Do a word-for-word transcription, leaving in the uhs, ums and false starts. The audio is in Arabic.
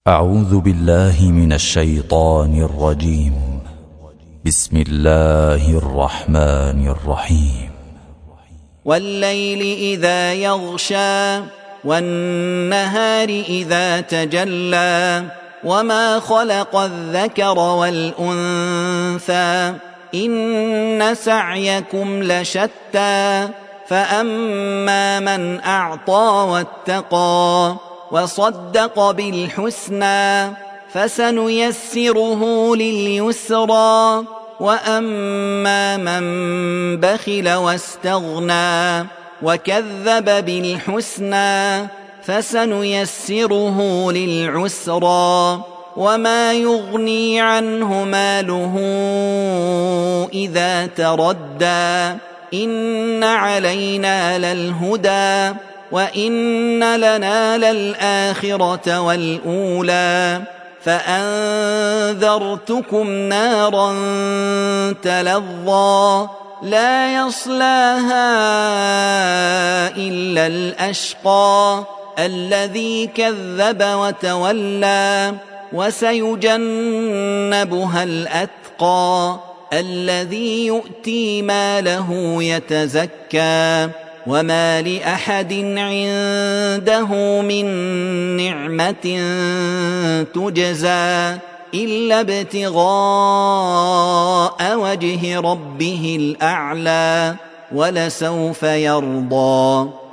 أعوذ بالله من الشيطان الرجيم. بسم الله الرحمن الرحيم. والليل إذا يغشى والنهار إذا تجلى وما خلق الذكر والأنثى إن سعيكم لشتى فأما من أعطى واتقى وصدق بالحسنى فسنيسره لليسرى وأما من بخل واستغنى وكذب بالحسنى فسنيسره للعسرى وما يغني عنه ماله إذا تردى إن علينا للهدى وإن لنا للآخرة والأولى فأنذرتكم نارا تلظى لا يصلاها إلا الأشقى الذي كذب وتولى وسيجنبها الأتقى الذي يؤتي ماله يتزكى وما لأحد عنده من نعمة تجزى إلا ابتغاء وجه ربه الأعلى ولسوف يرضى.